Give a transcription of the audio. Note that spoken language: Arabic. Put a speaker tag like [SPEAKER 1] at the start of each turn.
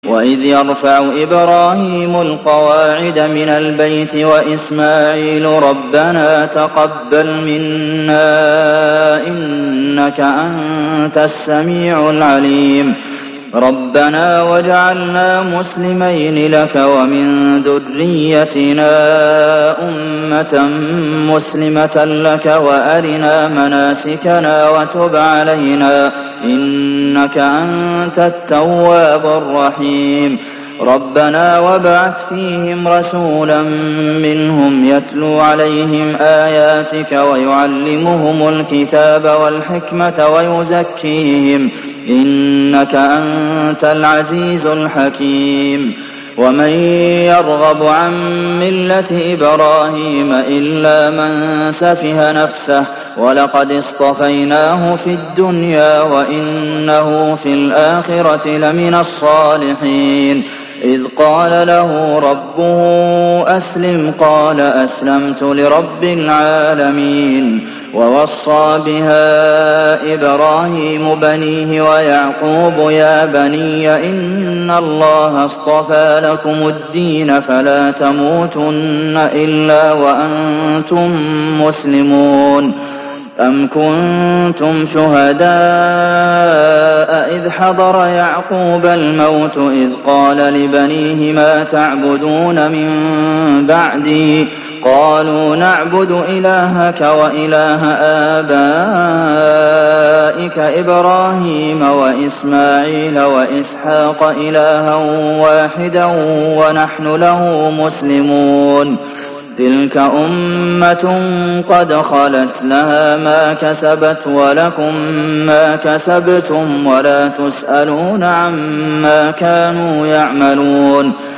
[SPEAKER 1] وإذ يرفع إبراهيم القواعد من البيت وإسماعيل ربنا تقبل منا إنك أنت السميع العليم ربنا واجعلنا مسلمين لك ومن ذريتنا أمة مسلمة لك وأرنا مناسكنا وتب علينا إنك أنت التواب الرحيم ربنا وابعث فيهم رسولا منهم يتلو عليهم آياتك ويعلمهم الكتاب والحكمة ويزكيهم إنك أنت العزيز الحكيم ومن يرغب عن ملة إبراهيم إلا من سفه نفسه ولقد اصطفيناه في الدنيا وإنه في الآخرة لمن الصالحين إذ قال له ربه أسلم قال أسلمت لرب العالمين ووصى بها إبراهيم بنيه ويعقوب يا بني إن الله اصطفى لكم الدين فلا تموتن إلا وأنتم مسلمون أم كنتم شهداء إذ حضر يعقوب الموت إذ قال لبنيه ما تعبدون من بعدي قالوا نعبد إلهك وإله آبائك إبراهيم وإسماعيل وإسحاق إلها واحدا ونحن له مسلمون تلك أمة قد خلت لها ما كسبت ولكم ما كسبتم ولا تسألون عما كانوا يعملون